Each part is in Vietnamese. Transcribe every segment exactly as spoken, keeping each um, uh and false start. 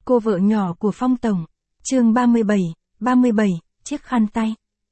cô vợ nhỏ của Phong Tổng. Chương ba mươi bảy, ba mươi bảy, chiếc khăn tay.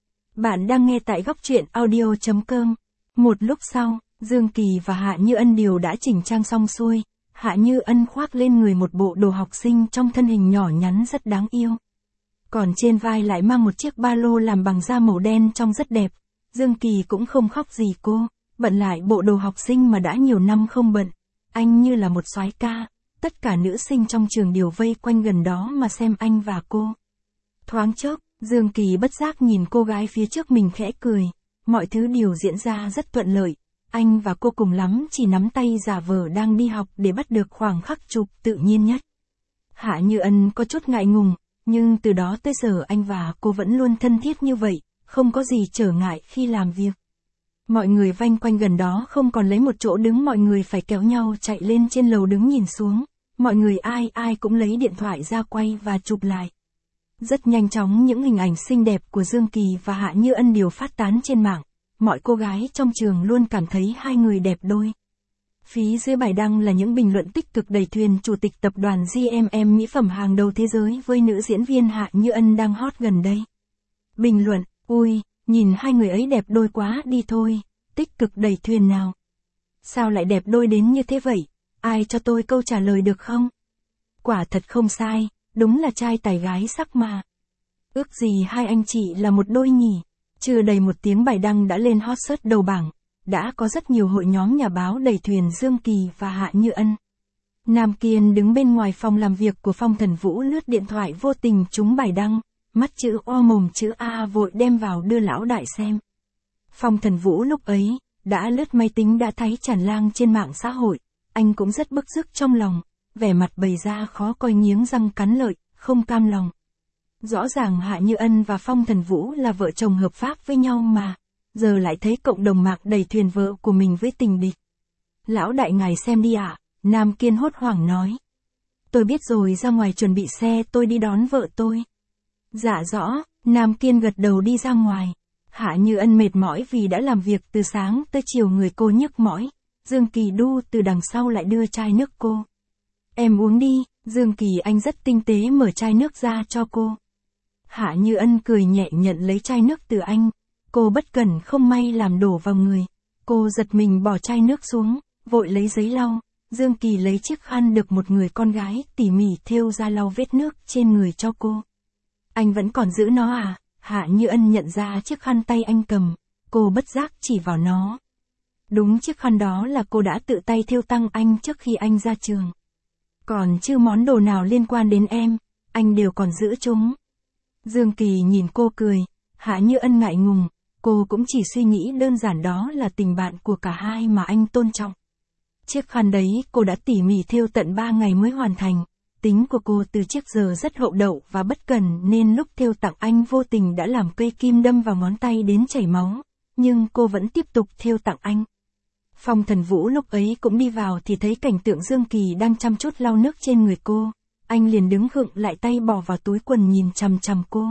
Bạn đang nghe tại góc truyện audio chấm com. Một lúc sau, Dương Kỳ và Hạ Như Ân đều đã chỉnh trang xong xuôi. Hạ Như Ân khoác lên người một bộ đồ học sinh trong thân hình nhỏ nhắn rất đáng yêu. Còn trên vai lại mang một chiếc ba lô làm bằng da màu đen trông rất đẹp. Dương Kỳ cũng không khóc gì cô, bận lại bộ đồ học sinh mà đã nhiều năm không bận. Anh như là một soái ca, tất cả nữ sinh trong trường đều vây quanh gần đó mà xem anh và cô. Thoáng chốc, Dương Kỳ bất giác nhìn cô gái phía trước mình khẽ cười, mọi thứ đều diễn ra rất thuận lợi. Anh và cô cùng lắm chỉ nắm tay giả vờ đang đi học để bắt được khoảng khắc chụp tự nhiên nhất. Hạ Như Ân có chút ngại ngùng, nhưng từ đó tới giờ anh và cô vẫn luôn thân thiết như vậy, không có gì trở ngại khi làm việc. Mọi người vây quanh gần đó không còn lấy một chỗ đứng, mọi người phải kéo nhau chạy lên trên lầu đứng nhìn xuống. Mọi người ai ai cũng lấy điện thoại ra quay và chụp lại. Rất nhanh chóng những hình ảnh xinh đẹp của Dương Kỳ và Hạ Như Ân đều phát tán trên mạng. Mọi cô gái trong trường luôn cảm thấy hai người đẹp đôi. Phía dưới bài đăng là những bình luận tích cực đầy thuyền chủ tịch tập đoàn giê em em mỹ phẩm hàng đầu thế giới với nữ diễn viên Hạ Như Ân đang hot gần đây. Bình luận, ui, nhìn hai người ấy đẹp đôi quá đi thôi, tích cực đầy thuyền nào. Sao lại đẹp đôi đến như thế vậy? Ai cho tôi câu trả lời được không? Quả thật không sai, đúng là trai tài gái sắc mà. Ước gì hai anh chị là một đôi nhỉ? Chưa đầy một tiếng bài đăng đã lên hot search đầu bảng, đã có rất nhiều hội nhóm nhà báo đầy thuyền Dương Kỳ và Hạ Như Ân. Nam Kiên đứng bên ngoài phòng làm việc của Phong Thần Vũ lướt điện thoại vô tình trúng bài đăng, mắt chữ O mồm chữ A vội đem vào đưa lão đại xem. Phong Thần Vũ lúc ấy, đã lướt máy tính đã thấy tràn lan trên mạng xã hội, anh cũng rất bức rứt trong lòng, vẻ mặt bày ra khó coi nghiến răng cắn lợi, không cam lòng. Rõ ràng Hạ Như Ân và Phong Thần Vũ là vợ chồng hợp pháp với nhau mà, giờ lại thấy cộng đồng mạng đầy thuyền vợ của mình với tình địch. Lão đại ngài xem đi ạ, à? Nam Kiên hốt hoảng nói. Tôi biết rồi, ra ngoài chuẩn bị xe tôi đi đón vợ tôi. Dạ rõ, Nam Kiên gật đầu đi ra ngoài. Hạ Như Ân mệt mỏi vì đã làm việc từ sáng tới chiều, người cô nhức mỏi. Dương Kỳ đu từ đằng sau lại đưa chai nước cô. Em uống đi, Dương Kỳ anh rất tinh tế mở chai nước ra cho cô. Hạ Như Ân cười nhẹ nhận lấy chai nước từ anh. Cô bất cẩn không may làm đổ vào người. Cô giật mình bỏ chai nước xuống, vội lấy giấy lau. Dương Kỳ lấy chiếc khăn được một người con gái tỉ mỉ thêu ra lau vết nước trên người cho cô. Anh vẫn còn giữ nó à? Hạ Như Ân nhận ra chiếc khăn tay anh cầm. Cô bất giác chỉ vào nó. Đúng, chiếc khăn đó là cô đã tự tay thêu tặng anh trước khi anh ra trường. Còn chưa món đồ nào liên quan đến em, anh đều còn giữ chúng. Dương Kỳ nhìn cô cười. Hạ Như Ân ngại ngùng. Cô cũng chỉ suy nghĩ đơn giản đó là tình bạn của cả hai mà anh tôn trọng. Chiếc khăn đấy cô đã tỉ mỉ thêu tận ba ngày mới hoàn thành. Tính của cô từ trước giờ rất hậu đậu và bất cần nên lúc thêu tặng anh vô tình đã làm cây kim đâm vào ngón tay đến chảy máu. Nhưng cô vẫn tiếp tục thêu tặng anh. Phong Thần Vũ lúc ấy cũng đi vào thì thấy cảnh tượng Dương Kỳ đang chăm chút lau nước trên người cô. Anh liền đứng khựng lại, tay bỏ vào túi quần nhìn chằm chằm cô.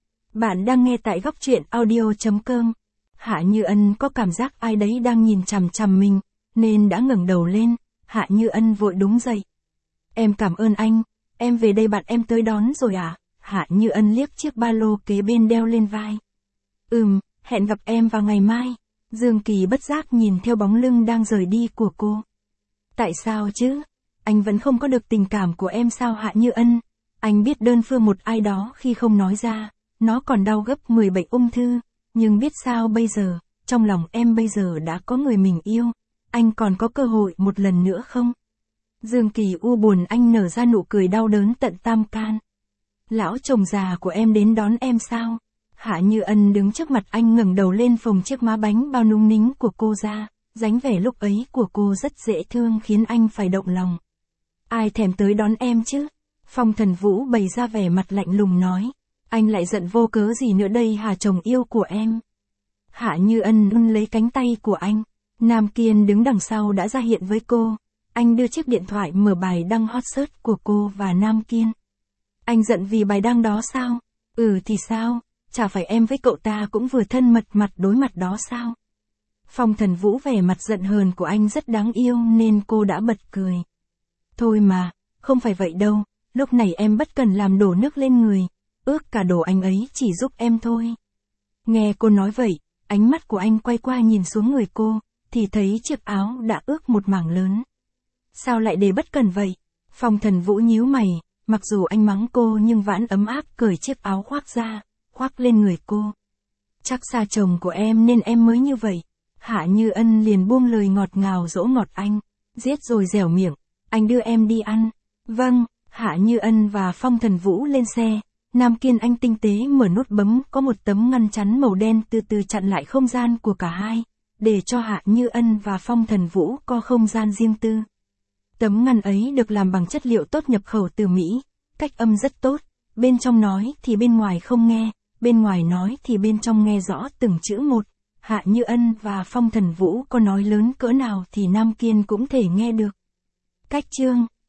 Bạn đang nghe tại góc truyện audio chấm com. Hạ Như Ân có cảm giác ai đấy đang nhìn chằm chằm mình, nên đã ngẩng đầu lên. Hạ Như Ân vội đứng dậy. Em cảm ơn anh, em về đây bạn em tới đón rồi à? Hạ Như Ân liếc chiếc ba lô kế bên đeo lên vai. Ừm, hẹn gặp em vào ngày mai. Dương Kỳ bất giác nhìn theo bóng lưng đang rời đi của cô. Tại sao chứ? Anh vẫn không có được tình cảm của em sao Hạ Như Ân? Anh biết đơn phương một ai đó khi không nói ra, nó còn đau gấp mười bệnh ung thư. Nhưng biết sao bây giờ, trong lòng em bây giờ đã có người mình yêu. Anh còn có cơ hội một lần nữa không? Dương Kỳ u buồn, anh nở ra nụ cười đau đớn tận tam can. Lão chồng già của em đến đón em sao? Hạ Như Ân đứng trước mặt anh ngẩng đầu lên phồng chiếc má bánh bao nung nính của cô ra. Dáng vẻ lúc ấy của cô rất dễ thương khiến anh phải động lòng. Ai thèm tới đón em chứ? Phong Thần Vũ bày ra vẻ mặt lạnh lùng nói. Anh lại giận vô cớ gì nữa đây hả chồng yêu của em? Hạ Như Ân ưn lấy cánh tay của anh. Nam Kiên đứng đằng sau đã ra hiện với cô. Anh đưa chiếc điện thoại mở bài đăng hot search của cô và Nam Kiên. Anh giận vì bài đăng đó sao? Ừ thì sao? Chả phải em với cậu ta cũng vừa thân mật mặt đối mặt đó sao? Phong Thần Vũ vẻ mặt giận hờn của anh rất đáng yêu nên cô đã bật cười. Thôi mà, không phải vậy đâu, lúc này em bất cần làm đổ nước lên người, ước cả đổ anh ấy chỉ giúp em thôi. Nghe cô nói vậy, ánh mắt của anh quay qua nhìn xuống người cô, thì thấy chiếc áo đã ướt một mảng lớn. Sao lại để bất cẩn vậy? Phong Thần Vũ nhíu mày, mặc dù anh mắng cô nhưng vẫn ấm áp cởi chiếc áo khoác ra, khoác lên người cô. Chắc xa chồng của em nên em mới như vậy. Hạ Như Ân liền buông lời ngọt ngào dỗ ngọt anh, giết rồi dẻo miệng, anh đưa em đi ăn. Vâng, Hạ Như Ân và Phong Thần Vũ lên xe. Nam Kiên Anh tinh tế mở nút bấm có một tấm ngăn chắn màu đen từ từ chặn lại không gian của cả hai, để cho Hạ Như Ân và Phong Thần Vũ có không gian riêng tư. Tấm ngăn ấy được làm bằng chất liệu tốt nhập khẩu từ Mỹ, cách âm rất tốt, bên trong nói thì bên ngoài không nghe, bên ngoài nói thì bên trong nghe rõ từng chữ một. Hạ Như Ân và Phong Thần Vũ có nói lớn cỡ nào thì Nam Kiên cũng thể nghe được. Cách chương